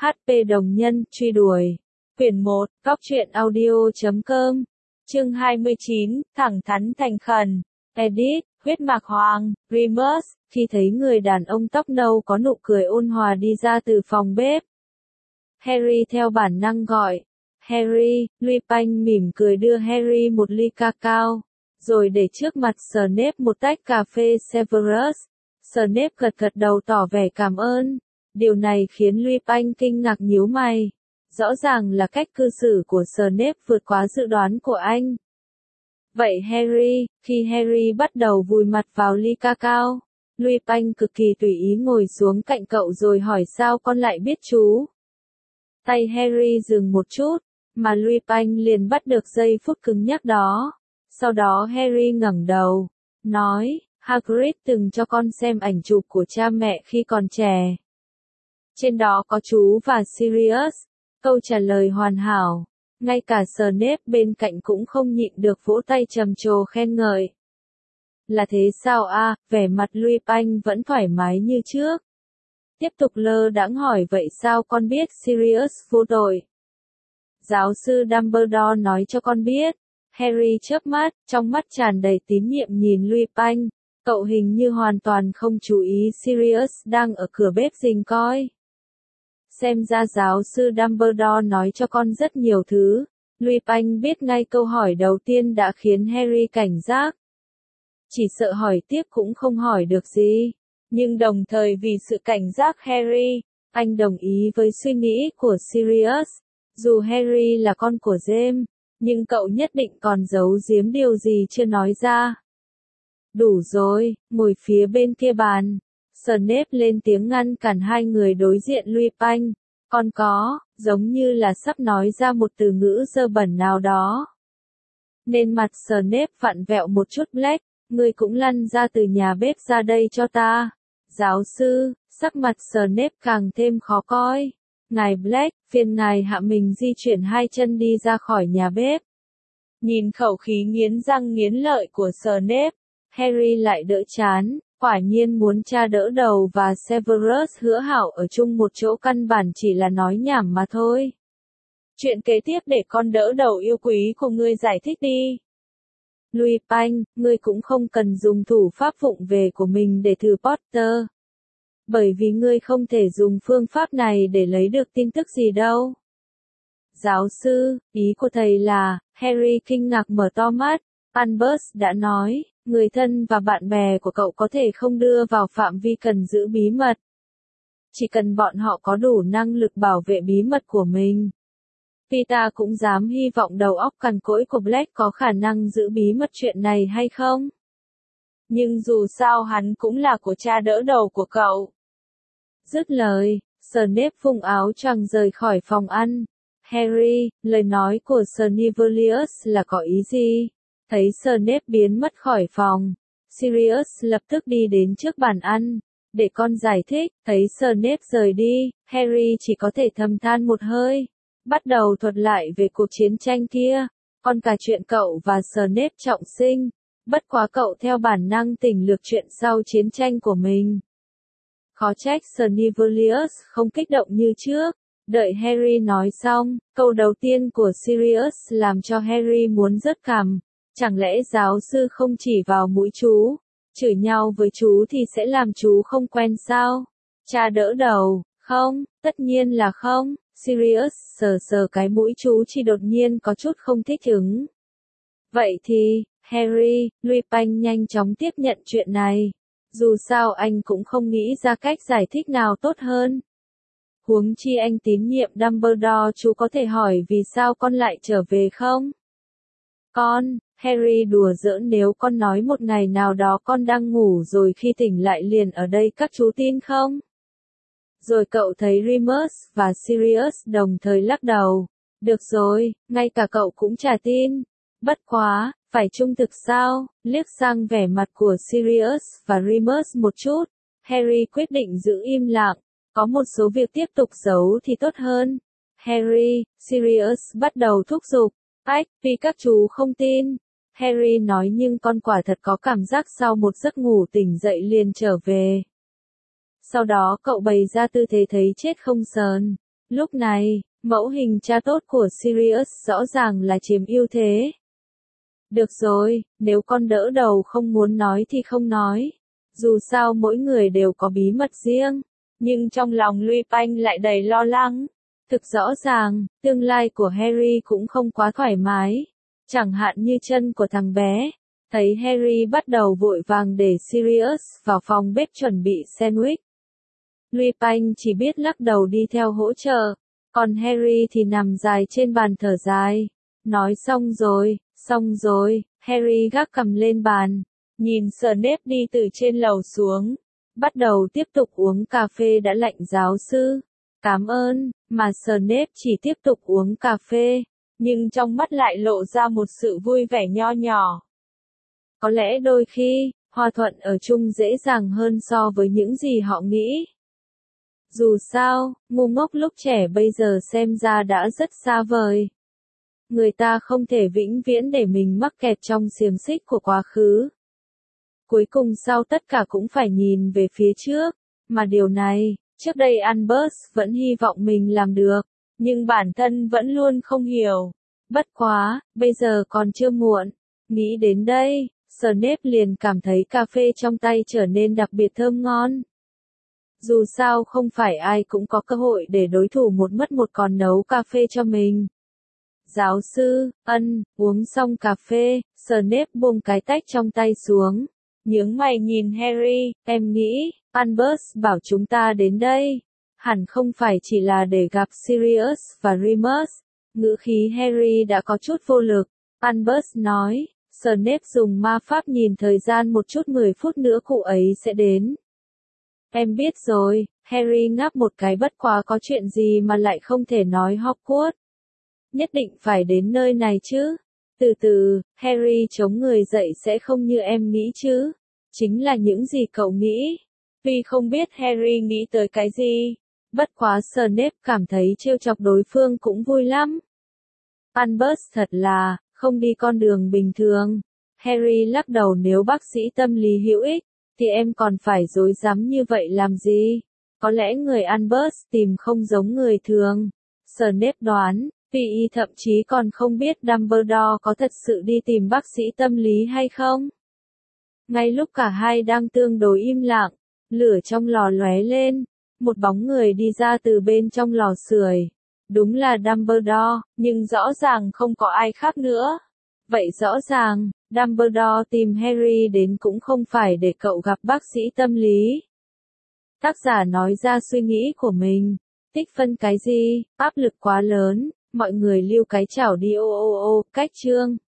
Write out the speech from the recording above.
HP đồng nhân, truy đuổi. Quyển 1, Góc truyện audio.com. Chương 29, thẳng thắn thành khẩn. Edit, huyết mạc hoàng, Remus, khi thấy người đàn ông tóc nâu có nụ cười ôn hòa đi ra từ phòng bếp. Harry theo bản năng gọi. Harry, Lupin mỉm cười đưa Harry một ly cacao, rồi để trước mặt Snape một tách cà phê Severus. Snape gật gật đầu tỏ vẻ cảm ơn. Điều này khiến Lupin kinh ngạc nhíu mày. Rõ ràng là cách cư xử của Snape vượt quá dự đoán của anh. Vậy Harry, khi Harry bắt đầu vùi mặt vào ly cacao, Lupin cực kỳ tùy ý ngồi xuống cạnh cậu rồi hỏi sao con lại biết chú. Tay Harry dừng một chút, mà Lupin liền bắt được giây phút cứng nhắc đó. Sau đó Harry ngẩng đầu, nói, Hagrid từng cho con xem ảnh chụp của cha mẹ khi còn trẻ. Trên đó có chú và Sirius. Câu trả lời hoàn hảo. Ngay cả Snape bên cạnh cũng không nhịn được vỗ tay trầm trồ khen ngợi. Là thế sao a? Vẻ mặt Lupin vẫn thoải mái như trước. Tiếp tục lơ đãng hỏi vậy sao con biết Sirius vô tội? Giáo sư Dumbledore nói cho con biết. Harry chớp mắt, trong mắt tràn đầy tín nhiệm nhìn Lupin. Cậu hình như hoàn toàn không chú ý Sirius đang ở cửa bếp rình coi. Xem ra giáo sư Dumbledore nói cho con rất nhiều thứ. Lupin biết ngay câu hỏi đầu tiên đã khiến Harry cảnh giác. Chỉ sợ hỏi tiếp cũng không hỏi được gì. Nhưng đồng thời vì sự cảnh giác Harry, anh đồng ý với suy nghĩ của Sirius. Dù Harry là con của James, nhưng cậu nhất định còn giấu giếm điều gì chưa nói ra. Đủ rồi, ngồi phía bên kia bàn. Snape lên tiếng ngăn cản hai người đối diện Lupin. Con có, giống như là sắp nói ra một từ ngữ dơ bẩn nào đó. Nên mặt Snape vặn vẹo một chút. Black, ngươi cũng lăn ra từ nhà bếp ra đây cho ta. Giáo sư, sắc mặt Snape càng thêm khó coi. Ngài Black, phiền ngài hạ mình di chuyển hai chân đi ra khỏi nhà bếp. Nhìn khẩu khí nghiến răng nghiến lợi của Snape, Harry lại đỡ chán. Quả nhiên muốn cha đỡ đầu và Severus hứa hảo ở chung một chỗ căn bản chỉ là nói nhảm mà thôi. Chuyện kế tiếp để con đỡ đầu yêu quý của ngươi giải thích đi. Lupin, ngươi cũng không cần dùng thủ pháp vụng về của mình để thử Potter. Bởi vì ngươi không thể dùng phương pháp này để lấy được tin tức gì đâu. Giáo sư, ý của thầy là, Harry kinh ngạc mở to mắt. Albus đã nói, người thân và bạn bè của cậu có thể không đưa vào phạm vi cần giữ bí mật. Chỉ cần bọn họ có đủ năng lực bảo vệ bí mật của mình. Peter cũng dám hy vọng đầu óc cằn cỗi của Black có khả năng giữ bí mật chuyện này hay không? Nhưng dù sao hắn cũng là của cha đỡ đầu của cậu. Dứt lời, Snape phung áo choàng rời khỏi phòng ăn. Harry, lời nói của Snivelius là có ý gì? Thấy Snape biến mất khỏi phòng, Sirius lập tức đi đến trước bàn ăn. Để con giải thích, thấy Snape rời đi, Harry chỉ có thể thầm than một hơi. Bắt đầu thuật lại về cuộc chiến tranh kia, còn cả chuyện cậu và Snape trọng sinh. Bất quá cậu theo bản năng tỉnh lược chuyện sau chiến tranh của mình. Khó trách Snivelius không kích động như trước. Đợi Harry nói xong, câu đầu tiên của Sirius làm cho Harry muốn rớt cằm. Chẳng lẽ giáo sư không chỉ vào mũi chú, chửi nhau với chú thì sẽ làm chú không quen sao? Cha đỡ đầu, không, tất nhiên là không. Sirius sờ sờ cái mũi chú chỉ đột nhiên có chút không thích ứng. Vậy thì, Harry, Lupin nhanh chóng tiếp nhận chuyện này. Dù sao anh cũng không nghĩ ra cách giải thích nào tốt hơn. Huống chi anh tín nhiệm Dumbledore, chú có thể hỏi vì sao con lại trở về không? Con, Harry đùa giỡn, nếu con nói một ngày nào đó con đang ngủ rồi khi tỉnh lại liền ở đây các chú tin không? Rồi cậu thấy Remus và Sirius đồng thời lắc đầu. Được rồi, ngay cả cậu cũng chả tin. Bất quá, phải trung thực sao? Liếc sang vẻ mặt của Sirius và Remus một chút, Harry quyết định giữ im lặng. Có một số việc tiếp tục giấu thì tốt hơn. Harry, Sirius bắt đầu thúc giục. Ách, vì các chú không tin. Harry nói nhưng con quả thật có cảm giác sau một giấc ngủ tỉnh dậy liền trở về. Sau đó cậu bày ra tư thế thấy chết không sờn. Lúc này, mẫu hình cha tốt của Sirius rõ ràng là chiếm ưu thế. Được rồi, nếu con đỡ đầu không muốn nói thì không nói. Dù sao mỗi người đều có bí mật riêng. Nhưng trong lòng Lupin lại đầy lo lắng. Thực rõ ràng, tương lai của Harry cũng không quá thoải mái. Chẳng hạn như chân của thằng bé. Thấy Harry bắt đầu vội vàng để Sirius vào phòng bếp chuẩn bị sandwich. Lupin chỉ biết lắc đầu đi theo hỗ trợ. Còn Harry thì nằm dài trên bàn thở dài. Nói xong rồi, Harry gác cầm lên bàn. Nhìn Snape đi từ trên lầu xuống. Bắt đầu tiếp tục uống cà phê đã lạnh giáo sư. Cảm ơn, mà Snape chỉ tiếp tục uống cà phê. Nhưng trong mắt lại lộ ra một sự vui vẻ nho nhỏ. Có lẽ đôi khi, hòa thuận ở chung dễ dàng hơn so với những gì họ nghĩ. Dù sao, ngu ngốc lúc trẻ bây giờ xem ra đã rất xa vời. Người ta không thể vĩnh viễn để mình mắc kẹt trong xiềng xích của quá khứ. Cuối cùng sau tất cả cũng phải nhìn về phía trước. Mà điều này, trước đây Albus vẫn hy vọng mình làm được. Nhưng bản thân vẫn luôn không hiểu. Bất quá, bây giờ còn chưa muộn. Nghĩ đến đây, Snape liền cảm thấy cà phê trong tay trở nên đặc biệt thơm ngon. Dù sao không phải ai cũng có cơ hội để đối thủ một mất một còn nấu cà phê cho mình. Giáo sư, uống xong cà phê, Snape buông cái tách trong tay xuống. Nhướng mày nhìn Harry, em nghĩ, Albus bảo chúng ta đến đây. Hẳn không phải chỉ là để gặp Sirius và Remus. Ngữ khí Harry đã có chút vô lực. Albus nói, Snape dùng ma pháp nhìn thời gian một chút 10 phút nữa cụ ấy sẽ đến. Em biết rồi, Harry ngáp một cái bất quá có chuyện gì mà lại không thể nói Hogwarts. Nhất định phải đến nơi này chứ. Từ từ, Harry chống người dậy sẽ không như em nghĩ chứ. Chính là những gì cậu nghĩ. Vì không biết Harry nghĩ tới cái gì. Bất quá Snape cảm thấy trêu chọc đối phương cũng vui lắm. Albus thật là, không đi con đường bình thường. Harry lắc đầu nếu bác sĩ tâm lý hữu ích, thì em còn phải dối dám như vậy làm gì? Có lẽ người Albus tìm không giống người thường. Snape đoán, vì y thậm chí còn không biết Dumbledore có thật sự đi tìm bác sĩ tâm lý hay không. Ngay lúc cả hai đang tương đối im lặng, lửa trong lò lóe lên, một bóng người đi ra từ bên trong lò sưởi. Đúng là Dumbledore, nhưng rõ ràng không có ai khác nữa. Vậy rõ ràng, Dumbledore tìm Harry đến cũng không phải để cậu gặp bác sĩ tâm lý. Tác giả nói ra suy nghĩ của mình. Tích phân cái gì, áp lực quá lớn, mọi người lưu cái chảo đi ô ô ô, cách chương.